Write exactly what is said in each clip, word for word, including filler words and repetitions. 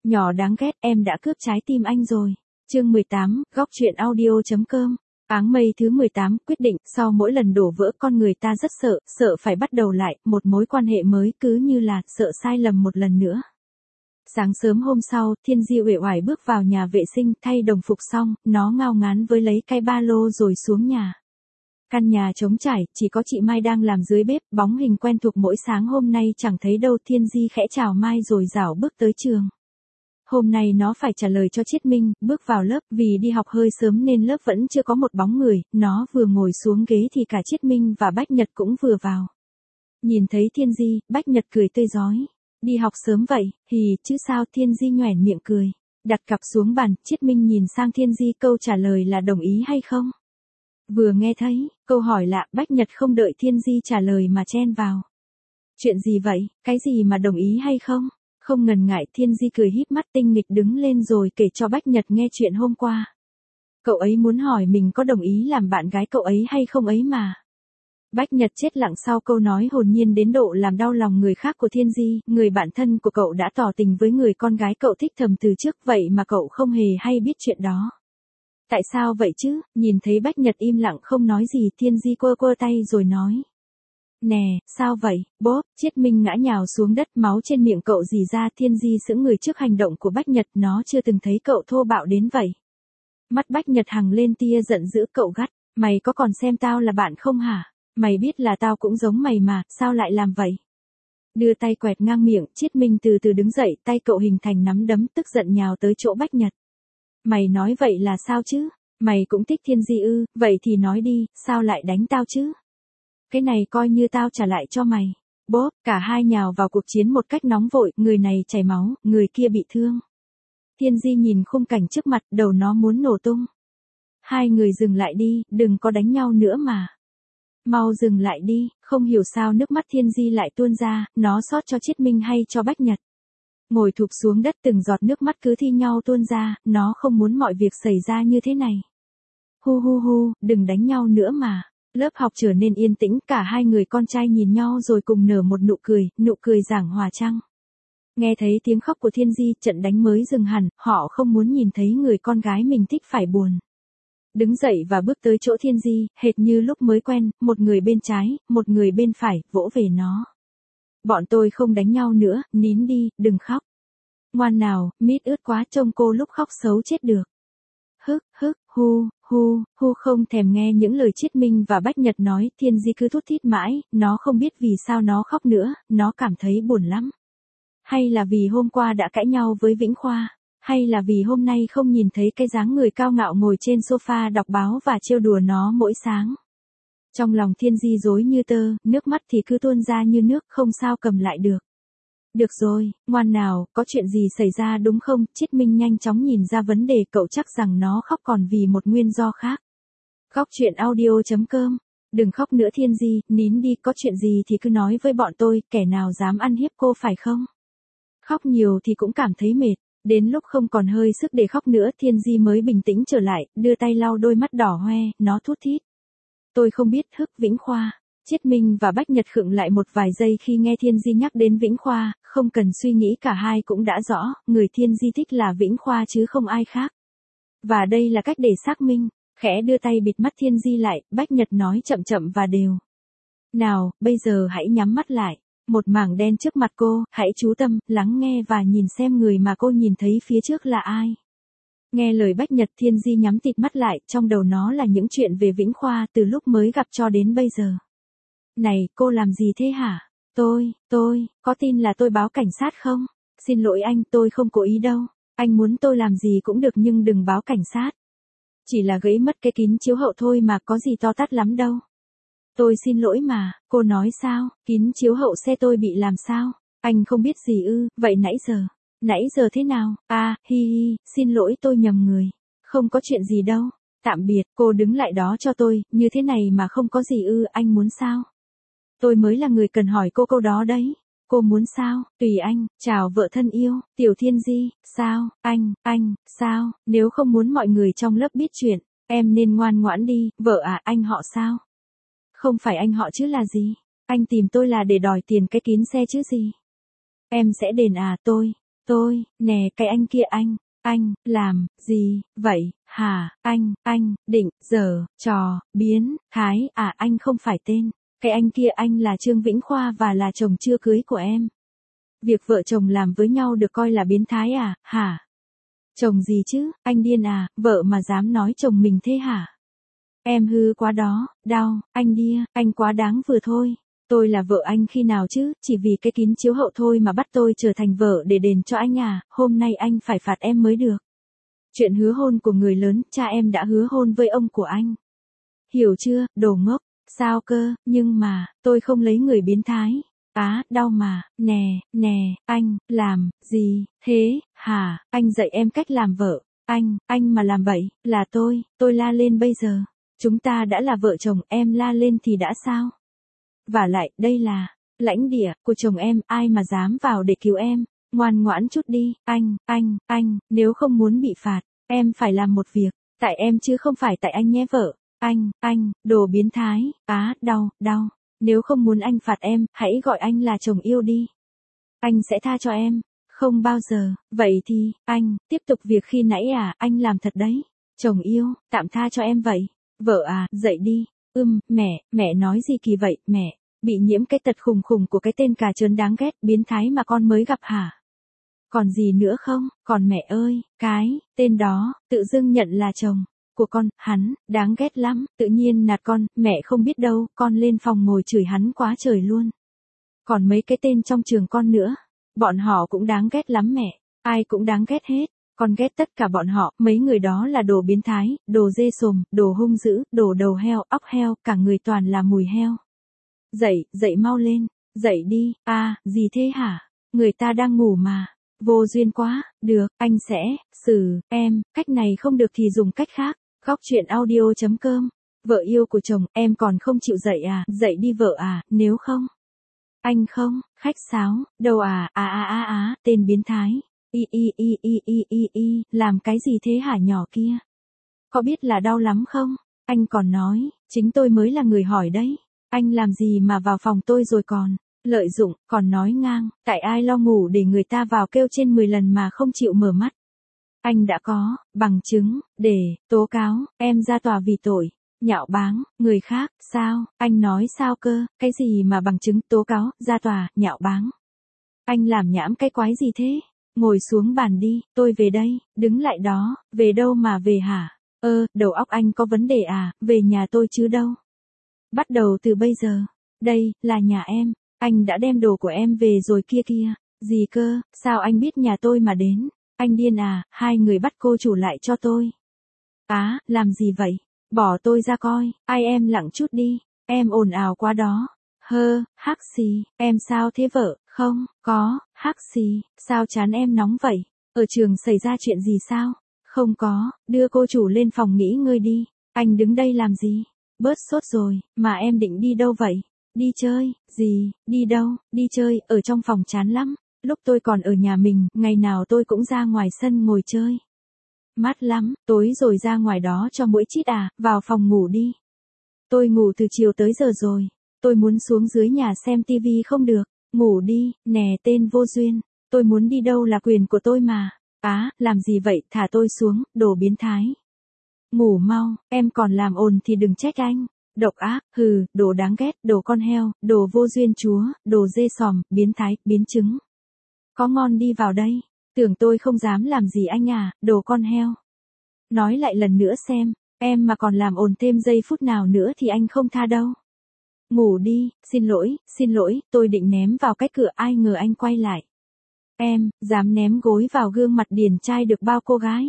Nhỏ đáng ghét, em đã cướp trái tim anh rồi. Chương mười tám, góc truyện audio.com. Áng mây thứ mười tám, quyết định, sau mỗi lần đổ vỡ con người ta rất sợ, sợ phải bắt đầu lại, một mối quan hệ mới cứ như là, sợ sai lầm một lần nữa. Sáng sớm hôm sau, Thiên Di uể oải bước vào nhà vệ sinh, thay đồng phục xong, nó ngao ngán với lấy cái ba lô rồi xuống nhà. Căn nhà trống trải, chỉ có chị Mai đang làm dưới bếp, bóng hình quen thuộc mỗi sáng hôm nay chẳng thấy đâu. Thiên Di khẽ chào Mai rồi rảo bước tới trường. Hôm nay nó phải trả lời cho Chiết Minh, bước vào lớp, vì đi học hơi sớm nên lớp vẫn chưa có một bóng người, nó vừa ngồi xuống ghế thì cả Chiết Minh và Bách Nhật cũng vừa vào. Nhìn thấy Thiên Di, Bách Nhật cười tươi rói. Đi học sớm vậy, hì, chứ sao? Thiên Di nhoẻn miệng cười. Đặt cặp xuống bàn, Chiết Minh nhìn sang Thiên Di, câu trả lời là đồng ý hay không? Vừa nghe thấy, câu hỏi lạ, Bách Nhật không đợi Thiên Di trả lời mà chen vào. Chuyện gì vậy, cái gì mà đồng ý hay không? Không ngần ngại, Thiên Di cười híp mắt tinh nghịch đứng lên rồi kể cho Bách Nhật nghe chuyện hôm qua. Cậu ấy muốn hỏi mình có đồng ý làm bạn gái cậu ấy hay không ấy mà. Bách Nhật chết lặng sau câu nói hồn nhiên đến độ làm đau lòng người khác của Thiên Di, người bạn thân của cậu đã tỏ tình với người con gái cậu thích thầm từ trước, vậy mà cậu không hề hay biết chuyện đó. Tại sao vậy chứ? Nhìn thấy Bách Nhật im lặng không nói gì, Thiên Di quơ quơ tay rồi nói. Nè, sao vậy? Bốp, Chiết Minh ngã nhào xuống đất, máu trên miệng cậu rỉ ra. Thiên Di sững người trước hành động của Bách Nhật, nó chưa từng thấy cậu thô bạo đến vậy. Mắt Bách Nhật hằng lên tia giận dữ, cậu gắt, mày có còn xem tao là bạn không hả? Mày biết là tao cũng giống mày mà, sao lại làm vậy? Đưa tay quẹt ngang miệng, Chiết Minh từ từ đứng dậy, tay cậu hình thành nắm đấm, tức giận nhào tới chỗ Bách Nhật. Mày nói vậy là sao chứ? Mày cũng thích Thiên Di ư? Vậy thì nói đi, sao lại đánh tao chứ? Cái này coi như tao trả lại cho mày. Bốp, cả hai nhào vào cuộc chiến một cách nóng vội, người này chảy máu, người kia bị thương. Thiên Di nhìn khung cảnh trước mặt, đầu nó muốn nổ tung. Hai người dừng lại đi, đừng có đánh nhau nữa mà. Mau dừng lại đi, không hiểu sao nước mắt Thiên Di lại tuôn ra, nó xót cho Chiết Minh hay cho Bách Nhật. Ngồi thụp xuống đất, từng giọt nước mắt cứ thi nhau tuôn ra, nó không muốn mọi việc xảy ra như thế này. Hu hu hu, đừng đánh nhau nữa mà. Lớp học trở nên yên tĩnh, cả hai người con trai nhìn nhau rồi cùng nở một nụ cười, nụ cười giảng hòa trăng. Nghe thấy tiếng khóc của Thiên Di, trận đánh mới dừng hẳn, họ không muốn nhìn thấy người con gái mình thích phải buồn. Đứng dậy và bước tới chỗ Thiên Di, hệt như lúc mới quen, một người bên trái, một người bên phải, vỗ về nó. Bọn tôi không đánh nhau nữa, nín đi, đừng khóc. Ngoan nào, mít ướt quá, trông cô lúc khóc xấu chết được. Hức, hức, hu, hu, hu. Không thèm nghe những lời Chiết Minh và Bách Nhật nói, Thiên Di cứ thút thít mãi, nó không biết vì sao nó khóc nữa, nó cảm thấy buồn lắm. Hay là vì hôm qua đã cãi nhau với Vĩnh Khoa, hay là vì hôm nay không nhìn thấy cái dáng người cao ngạo ngồi trên sofa đọc báo và trêu đùa nó mỗi sáng. Trong lòng Thiên Di rối như tơ, nước mắt thì cứ tuôn ra như nước, không sao cầm lại được. Được rồi, ngoan nào, có chuyện gì xảy ra đúng không? Chiết Minh nhanh chóng nhìn ra vấn đề, cậu chắc rằng nó khóc còn vì một nguyên do khác. Góc truyện audio.com. Đừng khóc nữa Thiên Di, nín đi, có chuyện gì thì cứ nói với bọn tôi, kẻ nào dám ăn hiếp cô phải không? Khóc nhiều thì cũng cảm thấy mệt, đến lúc không còn hơi sức để khóc nữa, Thiên Di mới bình tĩnh trở lại, đưa tay lau đôi mắt đỏ hoe, nó thút thít. Tôi không biết, hức, Vĩnh Khoa. Chiết Minh và Bách Nhật khựng lại một vài giây khi nghe Thiên Di nhắc đến Vĩnh Khoa, không cần suy nghĩ cả hai cũng đã rõ, người Thiên Di thích là Vĩnh Khoa chứ không ai khác. Và đây là cách để xác minh, khẽ đưa tay bịt mắt Thiên Di lại, Bách Nhật nói chậm chậm và đều. Nào, bây giờ hãy nhắm mắt lại, một mảng đen trước mặt cô, hãy chú tâm, lắng nghe và nhìn xem người mà cô nhìn thấy phía trước là ai. Nghe lời Bách Nhật, Thiên Di nhắm tịt mắt lại, trong đầu nó là những chuyện về Vĩnh Khoa từ lúc mới gặp cho đến bây giờ. Này, cô làm gì thế hả? Tôi, tôi, có tin là tôi báo cảnh sát không? Xin lỗi anh, tôi không cố ý đâu. Anh muốn tôi làm gì cũng được nhưng đừng báo cảnh sát. Chỉ là gãy mất cái kính chiếu hậu thôi mà, có gì to tát lắm đâu. Tôi xin lỗi mà, cô nói sao? Kính chiếu hậu xe tôi bị làm sao? Anh không biết gì ư? Vậy nãy giờ? Nãy giờ thế nào? À, hi hi, xin lỗi tôi nhầm người. Không có chuyện gì đâu. Tạm biệt, cô đứng lại đó cho tôi, như thế này mà không có gì ư, anh muốn sao? Tôi mới là người cần hỏi cô câu đó đấy. Cô muốn sao? Tùy anh, chào vợ thân yêu, Tiểu Thiên Di, sao, anh, anh, sao, nếu không muốn mọi người trong lớp biết chuyện, em nên ngoan ngoãn đi, vợ à, anh họ sao? Không phải anh họ chứ là gì? Anh tìm tôi là để đòi tiền cái kín xe chứ gì? Em sẽ đền à, tôi, Tôi, nè cái anh kia anh, anh, làm, gì, vậy, hả, anh, anh, định, giờ, trò, biến, thái, à anh không phải tên. Cái anh kia anh là Trương Vĩnh Khoa và là chồng chưa cưới của em. Việc vợ chồng làm với nhau được coi là biến thái à, hả? Chồng gì chứ, anh điên à, vợ mà dám nói chồng mình thế hả? Em hư quá đó, đau, anh điên, anh quá đáng vừa thôi. Tôi là vợ anh khi nào chứ, chỉ vì cái kín chiếu hậu thôi mà bắt tôi trở thành vợ để đền cho anh à, hôm nay anh phải phạt em mới được. Chuyện hứa hôn của người lớn, cha em đã hứa hôn với ông của anh. Hiểu chưa, đồ ngốc, sao cơ, nhưng mà, tôi không lấy người biến thái. Á, đau mà, nè, nè, anh, làm, gì, thế, hả, anh dạy em cách làm vợ. Anh, anh mà làm bậy, là tôi, tôi la lên bây giờ. Chúng ta đã là vợ chồng, em la lên thì đã sao? Vả lại, đây là lãnh địa của chồng em, ai mà dám vào để cứu em, ngoan ngoãn chút đi, anh, anh, anh, nếu không muốn bị phạt, em phải làm một việc, tại em chứ không phải tại anh nhé vợ, anh, anh, đồ biến thái, á, đau, đau, nếu không muốn anh phạt em, hãy gọi anh là chồng yêu đi. Anh sẽ tha cho em, không bao giờ, vậy thì, anh, tiếp tục việc khi nãy à, anh làm thật đấy, chồng yêu, tạm tha cho em vậy, vợ à, dậy đi. Ưm, mẹ, mẹ nói gì kỳ vậy, mẹ, bị nhiễm cái tật khùng khùng của cái tên cà chớn đáng ghét, biến thái mà con mới gặp hả? Còn gì nữa không, còn mẹ ơi, cái, tên đó, tự dưng nhận là chồng của con, hắn, đáng ghét lắm, tự nhiên nạt con, mẹ không biết đâu, con lên phòng ngồi chửi hắn quá trời luôn. Còn mấy cái tên trong trường con nữa, bọn họ cũng đáng ghét lắm mẹ, ai cũng đáng ghét hết. Con ghét tất cả bọn họ, mấy người đó là đồ biến thái, đồ dê sồm, đồ hung dữ, đồ đầu heo, óc heo, cả người toàn là mùi heo. Dậy, dậy mau lên, dậy đi, a, à, gì thế hả? Người ta đang ngủ mà. Vô duyên quá, được, anh sẽ, xử, em, cách này không được thì dùng cách khác. Góc chuyện audio chấm com. Vợ yêu của chồng, em còn không chịu dậy à, dậy đi vợ à, nếu không. Anh không, khách sáo, đâu à, à à à à, tên biến thái. Y y y y y y y, làm cái gì thế hả nhỏ kia? Có biết là đau lắm không? Anh còn nói, chính tôi mới là người hỏi đấy. Anh làm gì mà vào phòng tôi rồi còn lợi dụng, còn nói ngang, tại ai lo ngủ để người ta vào kêu trên mười lần mà không chịu mở mắt. Anh đã có bằng chứng để tố cáo em ra tòa vì tội nhạo báng người khác, sao? Anh nói sao cơ? Cái gì mà bằng chứng tố cáo ra tòa nhạo báng? Anh làm nhảm cái quái gì thế? Ngồi xuống bàn đi, tôi về đây, đứng lại đó, về đâu mà về hả? Ơ, đầu óc anh có vấn đề à, về nhà tôi chứ đâu. Bắt đầu từ bây giờ, đây, là nhà em, anh đã đem đồ của em về rồi kia kia, gì cơ, sao anh biết nhà tôi mà đến, anh điên à, hai người bắt cô chủ lại cho tôi. Á, làm gì vậy, bỏ tôi ra coi, ai em lặng chút đi, em ồn ào quá đó. Hơ, hắc xì, em sao thế vợ, không, có, hắc xì, sao chán em nóng vậy, ở trường xảy ra chuyện gì sao, không có, đưa cô chủ lên phòng nghỉ ngơi đi, anh đứng đây làm gì, bớt sốt rồi, mà em định đi đâu vậy, đi chơi, gì, đi đâu, đi chơi, ở trong phòng chán lắm, lúc tôi còn ở nhà mình, ngày nào tôi cũng ra ngoài sân ngồi chơi. Mát lắm, tối rồi ra ngoài đó cho mũi chít à, vào phòng ngủ đi. Tôi ngủ từ chiều tới giờ rồi. Tôi muốn xuống dưới nhà xem tivi không được, ngủ đi, nè tên vô duyên, tôi muốn đi đâu là quyền của tôi mà, á, làm gì vậy, thả tôi xuống, đồ biến thái. Ngủ mau, em còn làm ồn thì đừng trách anh, độc ác, hừ, đồ đáng ghét, đồ con heo, đồ vô duyên chúa, đồ dê sòm, biến thái, biến chứng. Có ngon đi vào đây, tưởng tôi không dám làm gì anh à, đồ con heo. Nói lại lần nữa xem, em mà còn làm ồn thêm giây phút nào nữa thì anh không tha đâu. Ngủ đi, xin lỗi, xin lỗi, tôi định ném vào cái cửa ai ngờ anh quay lại. Em, dám ném gối vào gương mặt điển trai được bao cô gái.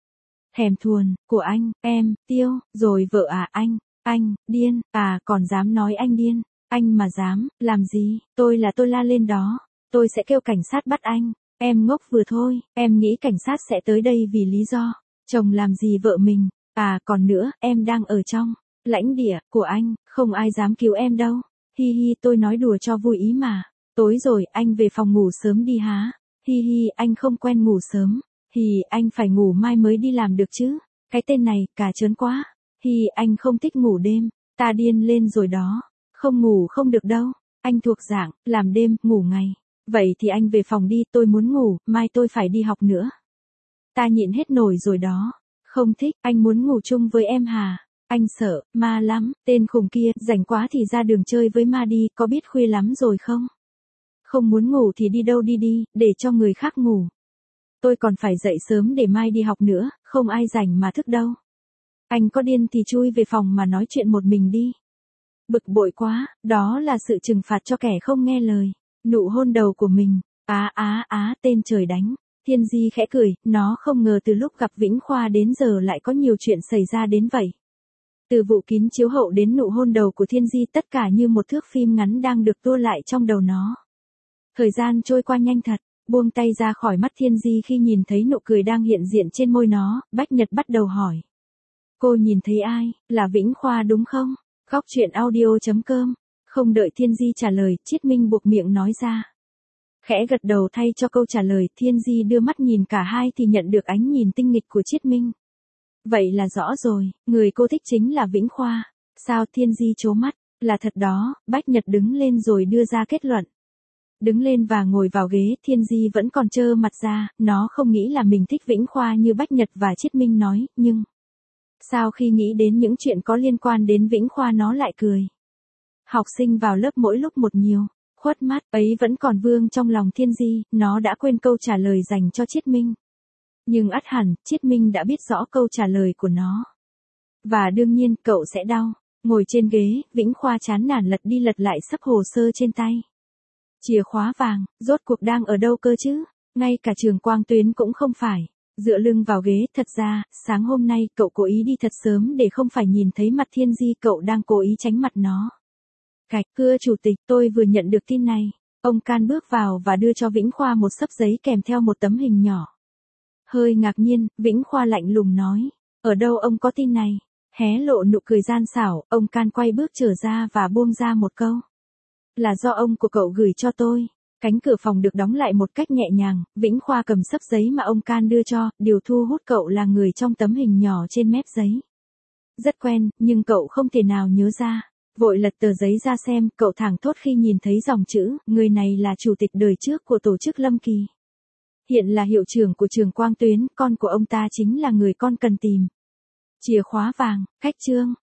Thèm thuồng, của anh, em, tiêu, rồi vợ à anh, anh, điên, à còn dám nói anh điên, anh mà dám, làm gì, tôi là tôi la lên đó, tôi sẽ kêu cảnh sát bắt anh, em ngốc vừa thôi, em nghĩ cảnh sát sẽ tới đây vì lý do, chồng làm gì vợ mình, à còn nữa, em đang ở trong lãnh địa của anh, không ai dám cứu em đâu. Hi hi, tôi nói đùa cho vui ý mà. Tối rồi, anh về phòng ngủ sớm đi há. Hi hi, anh không quen ngủ sớm. Hi, anh phải ngủ mai mới đi làm được chứ. Cái tên này, cà chớn quá. Hi, anh không thích ngủ đêm. Ta điên lên rồi đó. Không ngủ không được đâu. Anh thuộc dạng, làm đêm, ngủ ngày. Vậy thì anh về phòng đi, tôi muốn ngủ, mai tôi phải đi học nữa. Ta nhịn hết nổi rồi đó. Không thích, anh muốn ngủ chung với em Hà. Anh sợ, ma lắm, tên khùng kia, rảnh quá thì ra đường chơi với ma đi, có biết khuya lắm rồi không? Không muốn ngủ thì đi đâu đi đi, để cho người khác ngủ. Tôi còn phải dậy sớm để mai đi học nữa, không ai rảnh mà thức đâu. Anh có điên thì chui về phòng mà nói chuyện một mình đi. Bực bội quá, đó là sự trừng phạt cho kẻ không nghe lời. Nụ hôn đầu của mình, á á á tên trời đánh. Thiên Di khẽ cười, nó không ngờ từ lúc gặp Vĩnh Khoa đến giờ lại có nhiều chuyện xảy ra đến vậy. Từ vụ kín chiếu hậu đến nụ hôn đầu của Thiên Di tất cả như một thước phim ngắn đang được tua lại trong đầu nó. Thời gian trôi qua nhanh thật, buông tay ra khỏi mắt Thiên Di khi nhìn thấy nụ cười đang hiện diện trên môi nó, Bách Nhật bắt đầu hỏi. Cô nhìn thấy ai, là Vĩnh Khoa đúng không? Góc truyện audio.com. Không đợi Thiên Di trả lời, Chiết Minh buộc miệng nói ra. Khẽ gật đầu thay cho câu trả lời, Thiên Di đưa mắt nhìn cả hai thì nhận được ánh nhìn tinh nghịch của Chiết Minh. Vậy là rõ rồi, người cô thích chính là Vĩnh Khoa. Sao? Thiên Di trố mắt, là thật đó, Bách Nhật đứng lên rồi đưa ra kết luận. Đứng lên và ngồi vào ghế, Thiên Di vẫn còn trơ mặt ra, nó không nghĩ là mình thích Vĩnh Khoa như Bách Nhật và Chiết Minh nói, nhưng... Sao khi nghĩ đến những chuyện có liên quan đến Vĩnh Khoa nó lại cười. Học sinh vào lớp mỗi lúc một nhiều, khuất mắt ấy vẫn còn vương trong lòng Thiên Di, nó đã quên câu trả lời dành cho Chiết Minh. Nhưng ắt hẳn, Chiết Minh đã biết rõ câu trả lời của nó. Và đương nhiên, cậu sẽ đau. Ngồi trên ghế, Vĩnh Khoa chán nản lật đi lật lại sấp hồ sơ trên tay. Chìa khóa vàng, rốt cuộc đang ở đâu cơ chứ? Ngay cả Trường Quang Tuyến cũng không phải. Dựa lưng vào ghế, thật ra, sáng hôm nay cậu cố ý đi thật sớm để không phải nhìn thấy mặt Thiên Di, cậu đang cố ý tránh mặt nó. Cạch, thưa chủ tịch, tôi vừa nhận được tin này. Ông Can bước vào và đưa cho Vĩnh Khoa một xấp giấy kèm theo một tấm hình nhỏ. Hơi ngạc nhiên, Vĩnh Khoa lạnh lùng nói. Ở đâu ông có tin này? Hé lộ nụ cười gian xảo, ông Can quay bước trở ra và buông ra một câu. Là do ông của cậu gửi cho tôi. Cánh cửa phòng được đóng lại một cách nhẹ nhàng, Vĩnh Khoa cầm xấp giấy mà ông Can đưa cho, điều thu hút cậu là người trong tấm hình nhỏ trên mép giấy. Rất quen, nhưng cậu không thể nào nhớ ra. Vội lật tờ giấy ra xem, cậu thảng thốt khi nhìn thấy dòng chữ, người này là chủ tịch đời trước của tổ chức Lâm Kỳ. Hiện là hiệu trưởng của Trường Quang Tuyến, con của ông ta chính là người con cần tìm. Chìa khóa vàng, cách chương.